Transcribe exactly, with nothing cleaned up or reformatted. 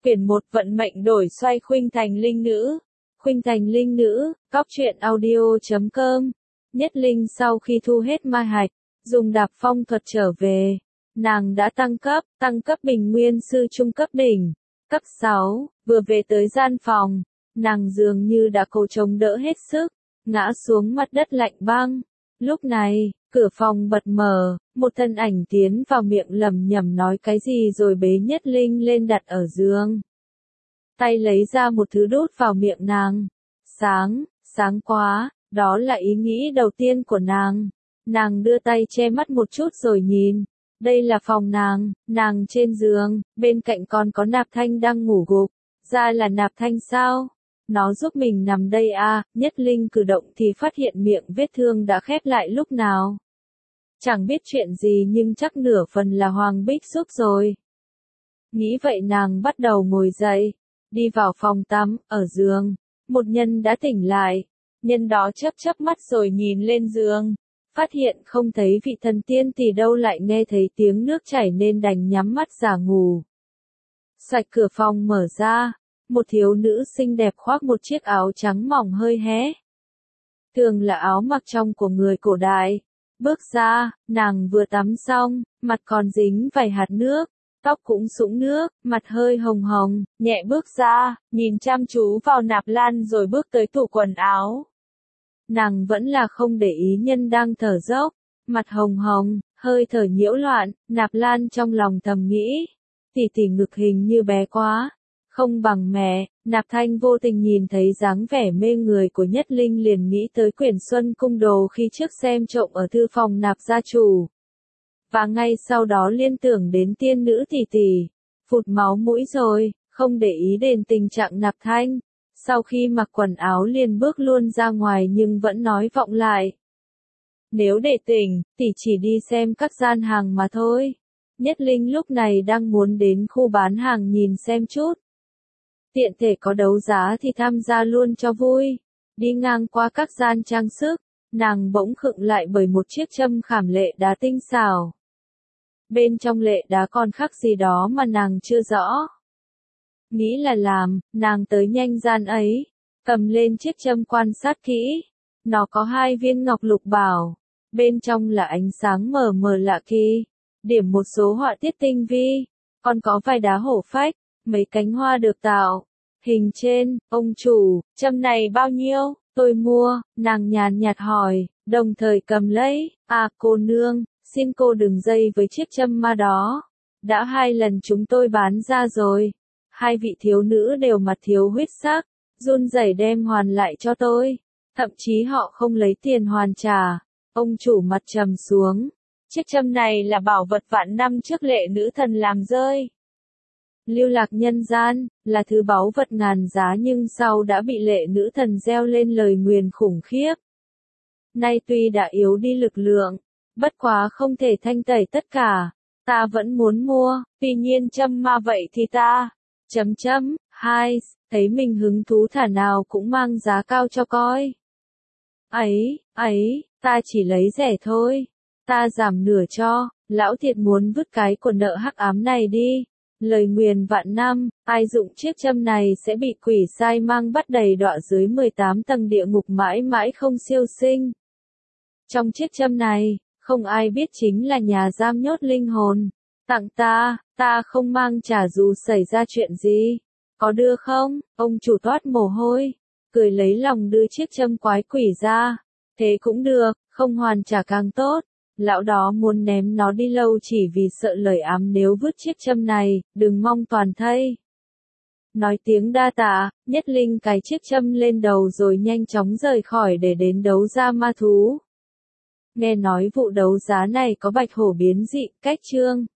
Quyển một Vận mệnh đổi xoay Khuynh Thành Linh Nữ. Khuynh Thành Linh Nữ, Góc truyện audio chấm com. Nhất Linh sau khi thu hết ma hạch, dùng đạp phong thuật trở về. Nàng đã tăng cấp, tăng cấp bình nguyên sư trung cấp đỉnh. Cấp sáu, vừa về tới gian phòng. Nàng dường như đã cố chống đỡ hết sức, ngã xuống mặt đất lạnh băng. Lúc này, cửa phòng bật mở, một thân ảnh tiến vào miệng lẩm nhẩm nói cái gì rồi bế Nhất Linh lên đặt ở giường. Tay lấy ra một thứ đút vào miệng nàng. Sáng, sáng quá, đó là ý nghĩ đầu tiên của nàng. Nàng đưa tay che mắt một chút rồi nhìn. Đây là phòng nàng, nàng trên giường, bên cạnh còn có Nạp Thanh đang ngủ gục. Ra là Nạp Thanh sao? Nó giúp mình nằm đây à, Nhất Linh cử động thì phát hiện miệng vết thương đã khép lại lúc nào. Chẳng biết chuyện gì nhưng chắc nửa phần là Hoàng Bích giúp rồi. Nghĩ vậy nàng bắt đầu ngồi dậy, đi vào phòng tắm, ở giường. Một nhân đã tỉnh lại, nhân đó chớp chớp mắt rồi nhìn lên giường. Phát hiện không thấy vị thần tiên thì đâu lại nghe thấy tiếng nước chảy nên đành nhắm mắt giả ngủ. Xoạch cửa phòng mở ra. Một thiếu nữ xinh đẹp khoác một chiếc áo trắng mỏng hơi hé. Thường là áo mặc trong của người cổ đại. Bước ra, nàng vừa tắm xong, mặt còn dính vài hạt nước, tóc cũng sũng nước, mặt hơi hồng hồng, nhẹ bước ra, nhìn chăm chú vào Nạp Lan rồi bước tới tủ quần áo. Nàng vẫn là không để ý nhân đang thở dốc, mặt hồng hồng, hơi thở nhiễu loạn, Nạp Lan trong lòng thầm nghĩ. Tỷ tỷ ngực hình như bé quá. Không bằng mẹ, Nạp Thanh vô tình nhìn thấy dáng vẻ mê người của Nhất Linh liền nghĩ tới quyển Xuân Cung Đồ khi trước xem trộm ở thư phòng Nạp gia chủ. Và ngay sau đó liên tưởng đến tiên nữ tỷ tỷ, phụt máu mũi rồi, không để ý đến tình trạng Nạp Thanh. Sau khi mặc quần áo liền bước luôn ra ngoài nhưng vẫn nói vọng lại. Nếu để tỉnh, tỷ chỉ đi xem các gian hàng mà thôi. Nhất Linh lúc này đang muốn đến khu bán hàng nhìn xem chút. Tiện thể có đấu giá thì tham gia luôn cho vui. Đi ngang qua các gian trang sức, nàng bỗng khựng lại bởi một chiếc châm khảm lệ đá tinh xảo. Bên trong lệ đá còn khắc gì đó mà nàng chưa rõ. Nghĩ là làm, nàng tới nhanh gian ấy, cầm lên chiếc châm quan sát kỹ. Nó có hai viên ngọc lục bảo, bên trong là ánh sáng mờ mờ lạ kỳ, điểm một số họa tiết tinh vi, còn có vài đá hổ phách. Mấy cánh hoa được tạo. Hình trên, ông chủ, châm này bao nhiêu? Tôi mua, nàng nhàn nhạt hỏi, đồng thời cầm lấy. À cô nương, xin cô đừng dây với chiếc châm ma đó. Đã hai lần chúng tôi bán ra rồi. Hai vị thiếu nữ đều mặt thiếu huyết sắc, run rẩy đem hoàn lại cho tôi. Thậm chí họ không lấy tiền hoàn trả. Ông chủ mặt trầm xuống. Chiếc châm này là bảo vật vạn năm trước lệ nữ thần làm rơi. Lưu lạc nhân gian, là thứ báu vật ngàn giá nhưng sau đã bị lệ nữ thần gieo lên lời nguyền khủng khiếp. Nay tuy đã yếu đi lực lượng, bất quá không thể thanh tẩy tất cả, ta vẫn muốn mua, tuy nhiên châm ma vậy thì ta, chấm chấm, hai, thấy mình hứng thú thả nào cũng mang giá cao cho coi. Ấy, ấy, ta chỉ lấy rẻ thôi, ta giảm nửa cho, lão thiệt muốn vứt cái của nợ hắc ám này đi. Lời nguyền vạn năm, ai dụng chiếc châm này sẽ bị quỷ sai mang bắt đầy đọa dưới mười tám tầng địa ngục mãi mãi không siêu sinh. Trong chiếc châm này, không ai biết chính là nhà giam nhốt linh hồn. Tặng ta, ta không mang trả dù xảy ra chuyện gì. Có đưa không? Ông chủ toát mồ hôi, cười lấy lòng đưa chiếc châm quái quỷ ra. Thế cũng được, không hoàn trả càng tốt. Lão đó muốn ném nó đi lâu chỉ vì sợ lời ám nếu vứt chiếc châm này, đừng mong toàn thây. Nói tiếng đa tạ, Nhất Linh cài chiếc châm lên đầu rồi nhanh chóng rời khỏi để đến đấu giá ma thú. Nghe nói vụ đấu giá này có bạch hổ biến dị, cách chương.